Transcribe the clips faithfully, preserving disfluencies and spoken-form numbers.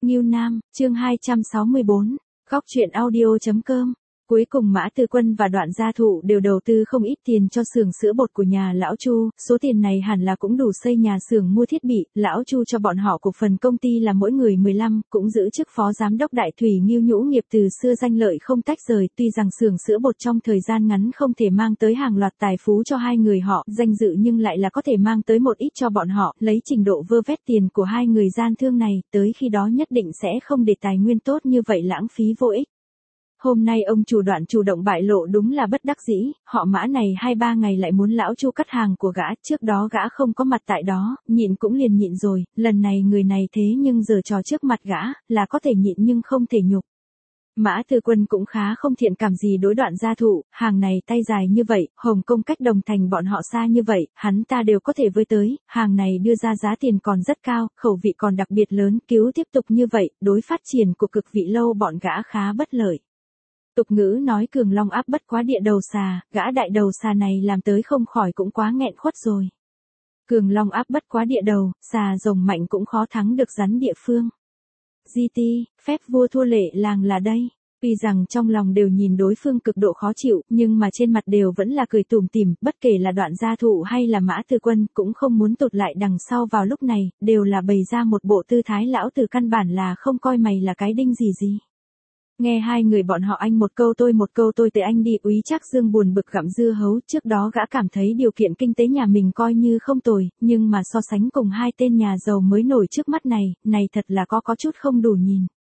Ngưu Nam, chương hai trăm sáu mươi bốn, góc truyện audio.com. Cuối cùng Mã Tư Quân và Đoạn Gia Thụ đều đầu tư không ít tiền cho xưởng sữa bột của nhà lão Chu, số tiền này hẳn là cũng đủ xây nhà xưởng mua thiết bị, lão Chu cho bọn họ cổ phần công ty là mỗi người mười lăm, cũng giữ chức phó giám đốc đại thủy Ngưu Nhũ nghiệp từ xưa danh lợi không tách rời, tuy rằng xưởng sữa bột trong thời gian ngắn không thể mang tới hàng loạt tài phú cho hai người họ, danh dự nhưng lại là có thể mang tới một ít cho bọn họ, lấy trình độ vơ vét tiền của hai người gian thương này, tới khi đó nhất định sẽ không để tài nguyên tốt như vậy lãng phí vô ích. Hôm nay ông chủ Đoạn chủ động bại lộ đúng là bất đắc dĩ, họ Mã này hai ba ngày lại muốn lão Chu cắt hàng của gã, trước đó gã không có mặt tại đó, nhịn cũng liền nhịn rồi, lần này người này thế nhưng giờ trò trước mặt gã, là có thể nhịn nhưng không thể nhục. Mã Tư Quân cũng khá không thiện cảm gì đối Đoạn Gia Thụ, hàng này tay dài như vậy, Hồng Kông cách Đồng Thành bọn họ xa như vậy, hắn ta đều có thể với tới, hàng này đưa ra giá tiền còn rất cao, khẩu vị còn đặc biệt lớn, cứu tiếp tục như vậy, đối phát triển của cực vị lâu bọn gã khá bất lợi. Tục ngữ nói cường long áp bất quá địa đầu xà, gã đại đầu xà này làm tới không khỏi cũng quá nghẹn khuất rồi. Cường long áp bất quá địa đầu, xà rồng mạnh cũng khó thắng được rắn địa phương. giê tê, phép vua thua lệ làng là đây. Tuy rằng trong lòng đều nhìn đối phương cực độ khó chịu, nhưng mà trên mặt đều vẫn là cười tủm tỉm, bất kể là Đoạn Gia Thụ hay là Mã Tư Quân, cũng không muốn tụt lại đằng sau vào lúc này, đều là bày ra một bộ tư thái lão tử căn bản là không coi mày là cái đinh gì gì. Nghe hai người bọn họ anh một câu tôi một câu tôi tới anh đi, Úy Trác Dương buồn bực gặm dưa hấu, trước đó gã cảm thấy điều kiện kinh tế nhà mình coi như không tồi, nhưng mà so sánh cùng hai tên nhà giàu mới nổi trước mắt này, này thật là có có chút không đủ nhìn.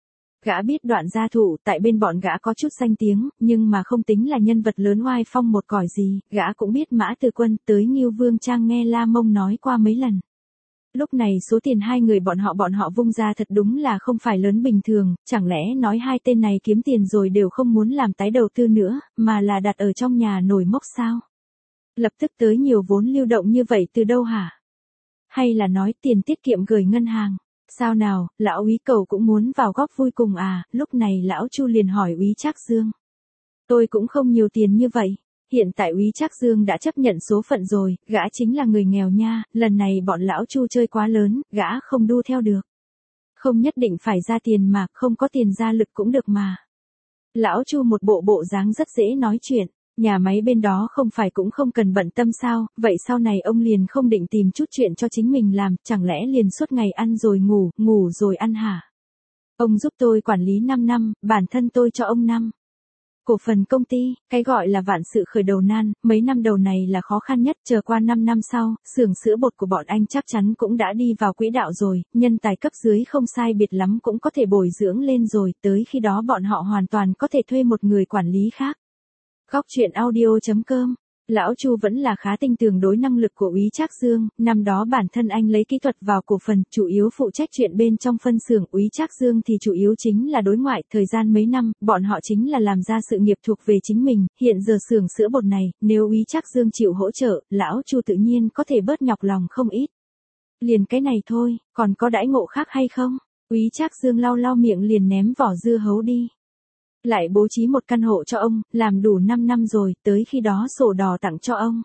Gã biết Đoạn Gia Thụ tại bên bọn gã có chút danh tiếng, nhưng mà không tính là nhân vật lớn oai phong một còi gì, gã cũng biết Mã Tư Quân tới Ngưu Vương Trang nghe La Mông nói qua mấy lần. Lúc này số tiền hai người bọn họ bọn họ vung ra thật đúng là không phải lớn bình thường, chẳng lẽ nói hai tên này kiếm tiền rồi đều không muốn làm tái đầu tư nữa, mà là đặt ở trong nhà nổi mốc sao? Lập tức tới nhiều vốn lưu động như vậy từ đâu hả? Hay là nói tiền tiết kiệm gửi ngân hàng? Sao nào, lão Úy Cầu cũng muốn vào góp vui cùng à? Lúc này lão Chu liền hỏi Úy Trác Dương. Tôi cũng không nhiều tiền như vậy. Hiện tại Úy Trác Dương đã chấp nhận số phận rồi, gã chính là người nghèo nha, lần này bọn lão Chu chơi quá lớn, gã không đu theo được. Không nhất định phải ra tiền mà, không có tiền ra lực cũng được mà. Lão Chu một bộ bộ dáng rất dễ nói chuyện, nhà máy bên đó không phải cũng không cần bận tâm sao, vậy sau này ông liền không định tìm chút chuyện cho chính mình làm, chẳng lẽ liền suốt ngày ăn rồi ngủ, ngủ rồi ăn hả? Ông giúp tôi quản lý năm năm, bản thân tôi cho ông năm. Cổ phần công ty, cái gọi là vạn sự khởi đầu nan, mấy năm đầu này là khó khăn nhất, chờ qua năm năm sau, xưởng sữa bột của bọn anh chắc chắn cũng đã đi vào quỹ đạo rồi, nhân tài cấp dưới không sai biệt lắm cũng có thể bồi dưỡng lên rồi, tới khi đó bọn họ hoàn toàn có thể thuê một người quản lý khác. Góc truyện audio.com. Lão Chu vẫn là khá tin tưởng đối năng lực của Úy Trác Dương, năm đó bản thân anh lấy kỹ thuật vào cổ phần, chủ yếu phụ trách chuyện bên trong phân xưởng, Úy Trác Dương thì chủ yếu chính là đối ngoại, thời gian mấy năm, bọn họ chính là làm ra sự nghiệp thuộc về chính mình, hiện giờ xưởng sữa bột này, nếu Úy Trác Dương chịu hỗ trợ, lão Chu tự nhiên có thể bớt nhọc lòng không ít. Liền cái này thôi, còn có đãi ngộ khác hay không? Úy Trác Dương lau lau miệng liền ném vỏ dưa hấu đi. Lại bố trí một căn hộ cho ông, làm đủ năm năm rồi, tới khi đó sổ đỏ tặng cho ông.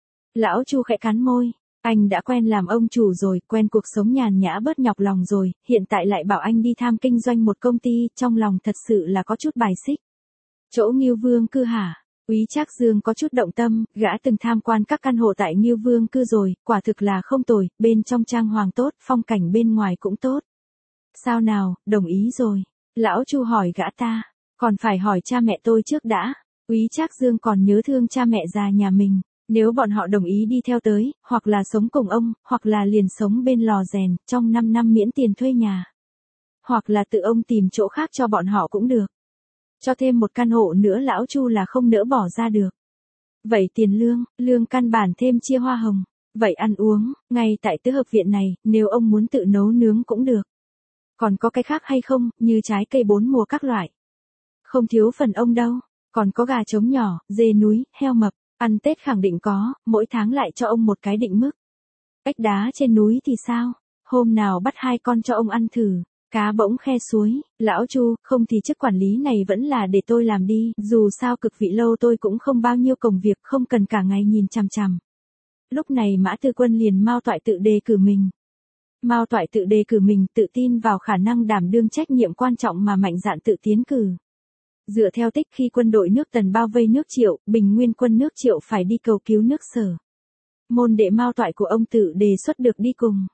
Lão Chu khẽ cắn môi, anh đã quen làm ông chủ rồi, quen cuộc sống nhàn nhã bớt nhọc lòng rồi, hiện tại lại bảo anh đi tham kinh doanh một công ty, trong lòng thật sự là có chút bài xích. Chỗ Ngưu Vương cư hả? Úy Trác Dương có chút động tâm, gã từng tham quan các căn hộ tại Ngưu Vương cư rồi, quả thực là không tồi, bên trong trang hoàng tốt, phong cảnh bên ngoài cũng tốt. Sao nào, đồng ý rồi. Lão Chu hỏi gã ta. Còn phải hỏi cha mẹ tôi trước đã. Úy Trác Dương còn nhớ thương cha mẹ già nhà mình. Nếu bọn họ đồng ý đi theo tới, hoặc là sống cùng ông, hoặc là liền sống bên lò rèn, trong năm năm miễn tiền thuê nhà. Hoặc là tự ông tìm chỗ khác cho bọn họ cũng được. Cho thêm một căn hộ nữa lão Chu là không nỡ bỏ ra được. Vậy tiền lương, lương căn bản thêm chia hoa hồng. Vậy ăn uống, ngay tại tứ hợp viện này, nếu ông muốn tự nấu nướng cũng được. Còn có cái khác hay không, như trái cây bốn mùa các loại. Không thiếu phần ông đâu, còn có gà trống nhỏ, dê núi, heo mập, ăn Tết khẳng định có, mỗi tháng lại cho ông một cái định mức. Ếch đá trên núi thì sao, hôm nào bắt hai con cho ông ăn thử, cá bỗng khe suối, lão Chu, không thì chức quản lý này vẫn là để tôi làm đi, dù sao cực vị lâu tôi cũng không bao nhiêu công việc, không cần cả ngày nhìn chằm chằm. Lúc này Mã Tư Quân liền mau toại tự đề cử mình. Mao Toại tự đề cử mình, tự tin vào khả năng đảm đương trách nhiệm quan trọng mà mạnh dạn tự tiến cử. Dựa theo tích khi quân đội nước Tần bao vây nước Triệu, Bình Nguyên quân nước Triệu phải đi cầu cứu nước Sở. Môn đệ Mao Toại của ông tự đề xuất được đi cùng.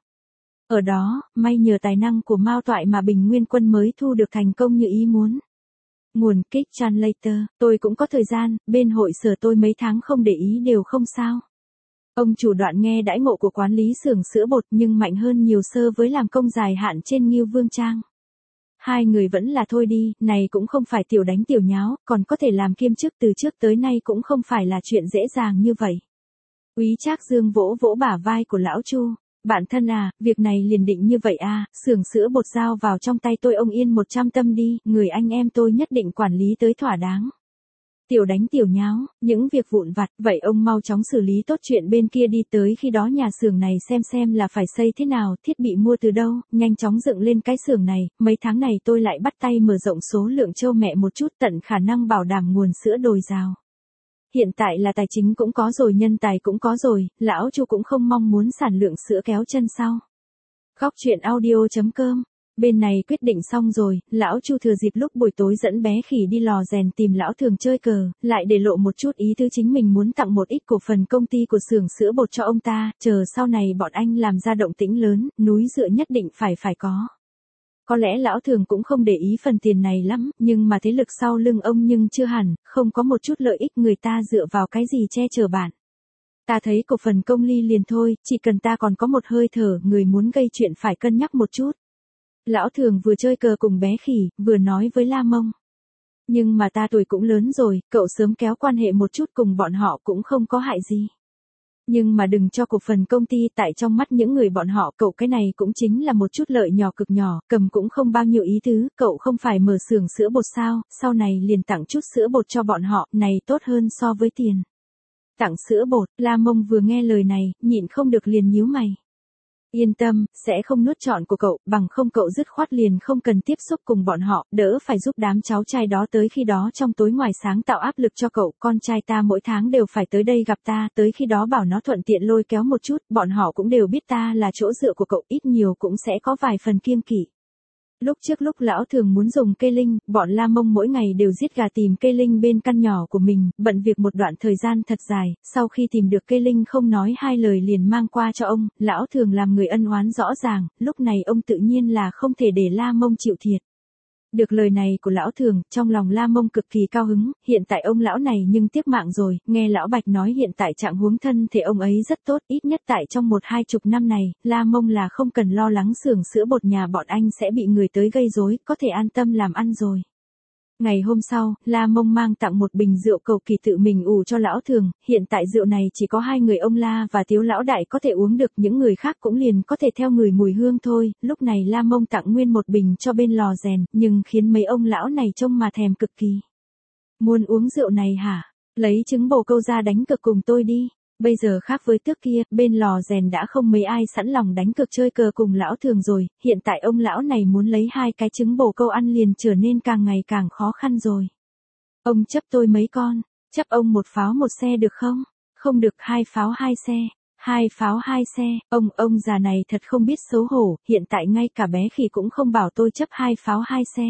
Ở đó, may nhờ tài năng của Mao Toại mà Bình Nguyên quân mới thu được thành công như ý muốn. Nguồn Kích Translator, tôi cũng có thời gian, bên hội Sở tôi mấy tháng không để ý đều không sao. Ông chủ Đoạn nghe đãi ngộ của quản lý xưởng sữa bột nhưng mạnh hơn nhiều so với làm công dài hạn trên Ngưu Vương Trang. Hai người vẫn là thôi đi, này cũng không phải tiểu đánh tiểu nháo, còn có thể làm kiêm chức từ trước tới nay cũng không phải là chuyện dễ dàng như vậy. Úy Trác Dương vỗ vỗ bả vai của lão Chu. Bạn thân à, việc này liền định như vậy à, xưởng sữa bột giao vào trong tay tôi ông yên một trăm tâm đi, người anh em tôi nhất định quản lý tới thỏa đáng. Tiểu đánh tiểu nháo, những việc vụn vặt, vậy ông mau chóng xử lý tốt chuyện bên kia đi, tới khi đó nhà xưởng này xem xem là phải xây thế nào, thiết bị mua từ đâu, nhanh chóng dựng lên cái xưởng này, mấy tháng này tôi lại bắt tay mở rộng số lượng trâu mẹ một chút tận khả năng bảo đảm nguồn sữa dồi dào. Hiện tại là tài chính cũng có rồi, nhân tài cũng có rồi, lão Chu cũng không mong muốn sản lượng sữa kéo chân sau. Góc truyện audio chấm com. Bên này quyết định xong rồi, lão Chu thừa dịp lúc buổi tối dẫn bé khỉ đi lò rèn tìm lão Thường chơi cờ, lại để lộ một chút ý tứ chính mình muốn tặng một ít cổ phần công ty của xưởng sữa bột cho ông ta, chờ sau này bọn anh làm ra động tĩnh lớn, núi dựa nhất định phải phải có. Có lẽ lão Thường cũng không để ý phần tiền này lắm, nhưng mà thế lực sau lưng ông nhưng chưa hẳn, không có một chút lợi ích người ta dựa vào cái gì che chở bạn. Ta thấy cổ phần công ly liền thôi, chỉ cần ta còn có một hơi thở, người muốn gây chuyện phải cân nhắc một chút. Lão Thường vừa chơi cờ cùng bé khỉ, vừa nói với La Mông. Nhưng mà ta tuổi cũng lớn rồi, cậu sớm kéo quan hệ một chút cùng bọn họ cũng không có hại gì. Nhưng mà đừng cho cổ phần công ty, tại trong mắt những người bọn họ cậu cái này cũng chính là một chút lợi nhỏ cực nhỏ, cầm cũng không bao nhiêu ý tứ, cậu không phải mở xưởng sữa bột sao, sau này liền tặng chút sữa bột cho bọn họ, này tốt hơn so với tiền. Tặng sữa bột, La Mông vừa nghe lời này, nhịn không được liền nhíu mày. Yên tâm, sẽ không nuốt trọn của cậu, bằng không cậu dứt khoát liền không cần tiếp xúc cùng bọn họ, đỡ phải giúp đám cháu trai đó tới khi đó trong tối ngoài sáng tạo áp lực cho cậu, con trai ta mỗi tháng đều phải tới đây gặp ta, tới khi đó bảo nó thuận tiện lôi kéo một chút, bọn họ cũng đều biết ta là chỗ dựa của cậu, ít nhiều cũng sẽ có vài phần kiêng kỵ. Lúc trước lúc lão Thường muốn dùng cây linh, bọn La Mông mỗi ngày đều giết gà tìm cây linh bên căn nhỏ của mình, bận việc một đoạn thời gian thật dài, sau khi tìm được cây linh không nói hai lời liền mang qua cho ông, lão Thường làm người ân oán rõ ràng, lúc này ông tự nhiên là không thể để La Mông chịu thiệt. Được lời này của lão Thường, trong lòng La Mông cực kỳ cao hứng, hiện tại ông lão này nhưng tiếc mạng rồi, nghe lão Bạch nói hiện tại trạng huống thân thể ông ấy rất tốt, ít nhất tại trong một hai chục năm này, La Mông là không cần lo lắng xưởng sữa bột nhà bọn anh sẽ bị người tới gây rối, có thể an tâm làm ăn rồi. Ngày hôm sau, La Mông mang tặng một bình rượu cầu kỳ tự mình ủ cho lão Thường, hiện tại rượu này chỉ có hai người ông La và Tiếu lão đại có thể uống được, những người khác cũng liền có thể theo người mùi hương thôi, lúc này La Mông tặng nguyên một bình cho bên lò rèn, nhưng khiến mấy ông lão này trông mà thèm cực kỳ. Muốn uống rượu này hả? Lấy trứng bồ câu ra đánh cược cùng tôi đi. Bây giờ khác với trước kia, bên lò rèn đã không mấy ai sẵn lòng đánh cược chơi cờ cùng lão Thường rồi, hiện tại ông lão này muốn lấy hai cái trứng bồ câu ăn liền trở nên càng ngày càng khó khăn rồi. Ông chấp tôi mấy con, chấp ông một pháo một xe được không? Không được, hai pháo hai xe, hai pháo hai xe, ông, ông già này thật không biết xấu hổ, hiện tại ngay cả bé khỉ cũng không bảo tôi chấp hai pháo hai xe.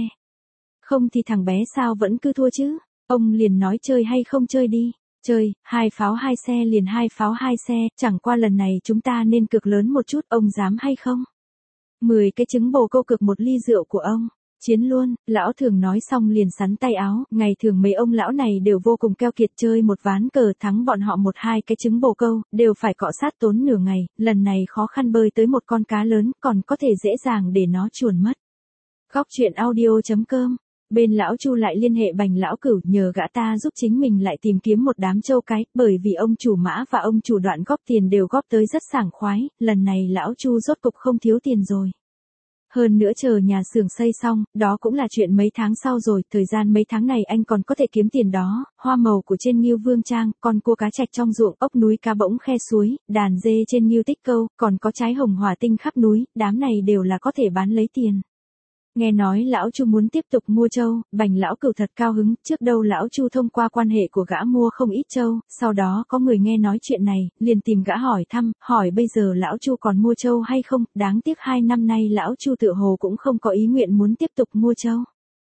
Không thì thằng bé sao vẫn cứ thua chứ, ông liền nói chơi hay không chơi đi. Chơi, hai pháo hai xe liền hai pháo hai xe, chẳng qua lần này chúng ta nên cược lớn một chút, ông dám hay không? Mười cái trứng bồ câu cược một ly rượu của ông. Chiến luôn, lão Thường nói xong liền sắn tay áo, ngày thường mấy ông lão này đều vô cùng keo kiệt, chơi một ván cờ thắng bọn họ một hai cái trứng bồ câu, đều phải cọ sát tốn nửa ngày, lần này khó khăn bơi tới một con cá lớn, còn có thể dễ dàng để nó chuồn mất. Góc truyện audio chấm com. Bên lão Chu lại liên hệ Bành lão Cửu nhờ gã ta giúp chính mình lại tìm kiếm một đám trâu cái, bởi vì ông chủ Mã và ông chủ Đoạn góp tiền đều góp tới rất sảng khoái, lần này lão Chu rốt cục không thiếu tiền rồi. Hơn nữa chờ nhà xưởng xây xong, đó cũng là chuyện mấy tháng sau rồi, thời gian mấy tháng này anh còn có thể kiếm tiền đó, hoa màu của trên Ngưu Vương Trang, con cua cá trạch trong ruộng, ốc núi cá bỗng khe suối, đàn dê trên Ngưu Tích Câu, còn có trái hồng hỏa tinh khắp núi, đám này đều là có thể bán lấy tiền. Nghe nói lão Chu muốn tiếp tục mua trâu, Bành lão cửu thật cao hứng, trước đâu lão Chu thông qua quan hệ của gã mua không ít trâu, sau đó có người nghe nói chuyện này, liền tìm gã hỏi thăm, hỏi bây giờ lão Chu còn mua trâu hay không, đáng tiếc hai năm nay lão Chu tựa hồ cũng không có ý nguyện muốn tiếp tục mua trâu.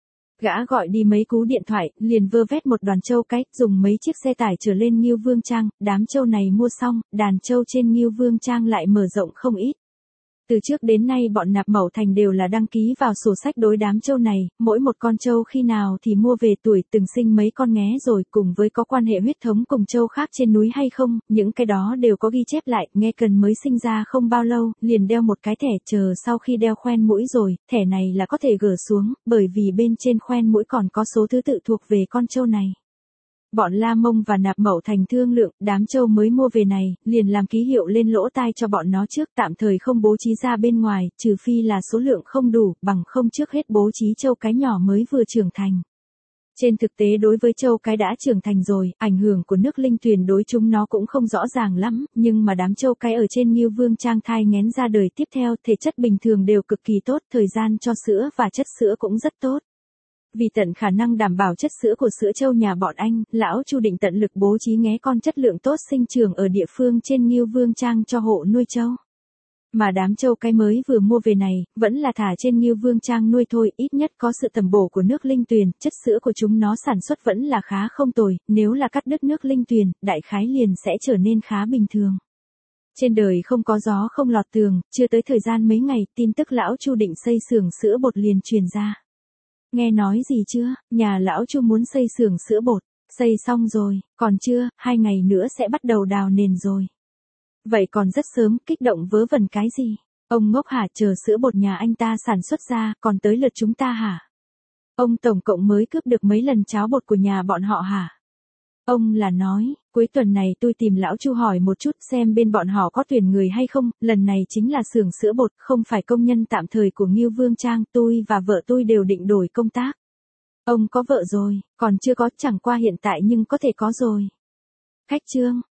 Gã gọi đi mấy cú điện thoại, liền vơ vét một đoàn trâu cái, dùng mấy chiếc xe tải trở lên Ngưu Vương Trang, đám trâu này mua xong, đàn trâu trên Ngưu Vương Trang lại mở rộng không ít. Từ trước đến nay bọn Nạp Mậu Thành đều là đăng ký vào sổ sách đối đám trâu này, mỗi một con trâu khi nào thì mua về tuổi từng sinh mấy con nghé rồi, cùng với có quan hệ huyết thống cùng trâu khác trên núi hay không, những cái đó đều có ghi chép lại, nghe cần mới sinh ra không bao lâu, liền đeo một cái thẻ, chờ sau khi đeo khoen mũi rồi, thẻ này là có thể gỡ xuống, bởi vì bên trên khoen mũi còn có số thứ tự thuộc về con trâu này. Bọn La Mông và Nạp Mậu Thành thương lượng, đám trâu mới mua về này, liền làm ký hiệu lên lỗ tai cho bọn nó trước, tạm thời không bố trí ra bên ngoài, trừ phi là số lượng không đủ, bằng không trước hết bố trí trâu cái nhỏ mới vừa trưởng thành. Trên thực tế đối với trâu cái đã trưởng thành rồi, ảnh hưởng của nước linh tuyền đối chúng nó cũng không rõ ràng lắm, nhưng mà đám trâu cái ở trên Ngưu Vương Trang thai nghén ra đời tiếp theo, thể chất bình thường đều cực kỳ tốt, thời gian cho sữa và chất sữa cũng rất tốt. Vì tận khả năng đảm bảo chất sữa của sữa trâu nhà bọn anh, lão Chu định tận lực bố trí nghé con chất lượng tốt sinh trưởng ở địa phương trên Ngưu Vương Trang cho hộ nuôi trâu. Mà đám trâu cái mới vừa mua về này, vẫn là thả trên Ngưu Vương Trang nuôi thôi, ít nhất có sự tầm bổ của nước linh tuyền, chất sữa của chúng nó sản xuất vẫn là khá không tồi, nếu là cắt đứt nước linh tuyền, đại khái liền sẽ trở nên khá bình thường. Trên đời không có gió không lọt tường, chưa tới thời gian mấy ngày, tin tức lão Chu định xây xưởng sữa bột liền truyền ra. Nghe nói gì chưa, nhà lão Chu muốn xây xưởng sữa bột, xây xong rồi, còn chưa, hai ngày nữa sẽ bắt đầu đào nền rồi. Vậy còn rất sớm, kích động vớ vẩn cái gì? Ông ngốc hả, chờ sữa bột nhà anh ta sản xuất ra, còn tới lượt chúng ta hả? Ông tổng cộng mới cướp được mấy lần cháo bột của nhà bọn họ hả? Ông là nói, cuối tuần này tôi tìm lão Chu hỏi một chút xem bên bọn họ có tuyển người hay không, lần này chính là xưởng sữa bột, không phải công nhân tạm thời của Ngưu Vương Trang, tôi và vợ tôi đều định đổi công tác. Ông có vợ rồi, còn chưa có, chẳng qua hiện tại nhưng có thể có rồi. Khách trương,